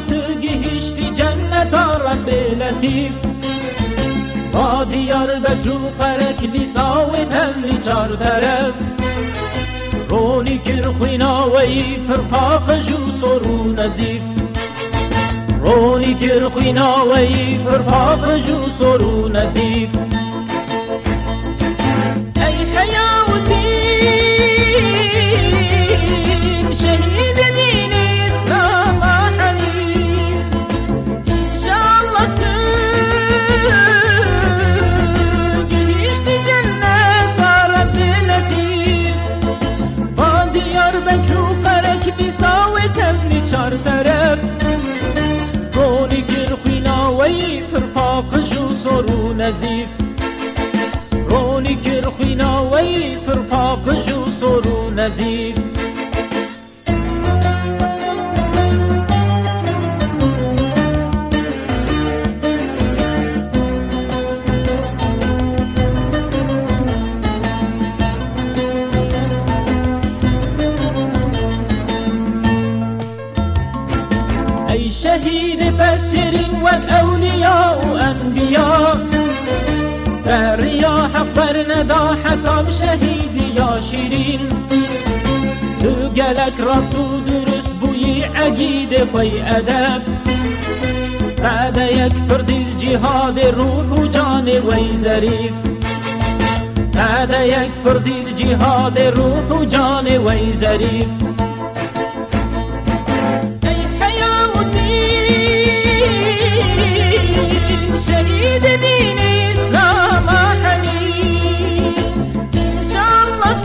تو گهشتی جنت رب لطیف با دیار بکرو پرک لیسا و تملی چار طرف رونی کر خویناوی پر پاق جو سرو نزیف رونی کر خویناوی پر پاق جو سرو نزیف نزیف رونی کر خویناوی پر پاق جو سرو نزیف ای شهید بسرین و اولیا و انبیا رياح قرندا حكم شهيدي يا شيرين قالك رسول درس بوي عقيدة في أدب بعد يكفر دي الجهاد الروح وجان ويزريف بعد يكفر دي الجهاد الروح وجان ويزريف شهيد دين الإسلام حنين إن شاء الله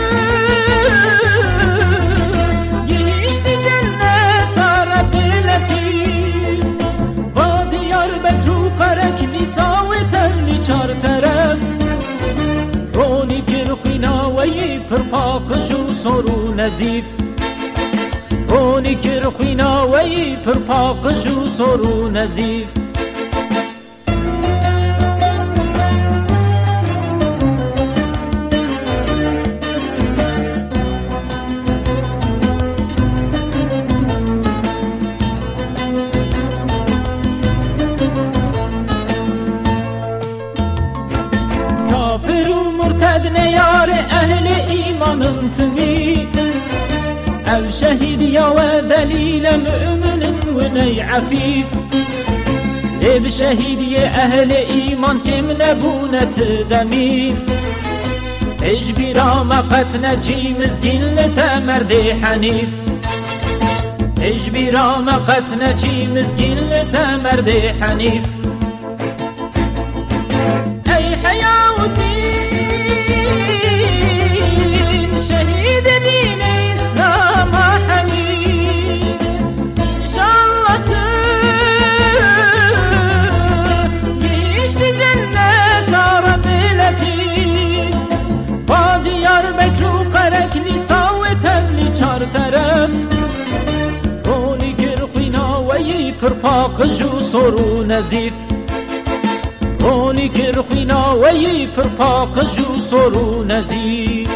يعيش في جنة رب لطيف وديار بكر وقرك لساوي تملي چار طرف روني كر خویناوی پر پاق جو سرو نزیف روني كر خویناوی پر پاق جو سرو نزیف نيار أهل إيمان انتمي أو شهيد يا ودليل مؤمن وني عفيف بشهيد يا أهل إيمان كم نبونة دمي اجبرا ما قتنجي مسكين لتمرد حنيف اجبرا ما قتنجي مسكين لتمرد حنيف أي حياتي شهيد دين إسلام حنين إن شاء الله يعيش في جنة رب لطيف وديار بكر وقرك لساوي تملي چار طرف روني كر خویناوی پر پاق جو سرو نزیف رونی کر خویناوی پر پاق جو سرو نزیف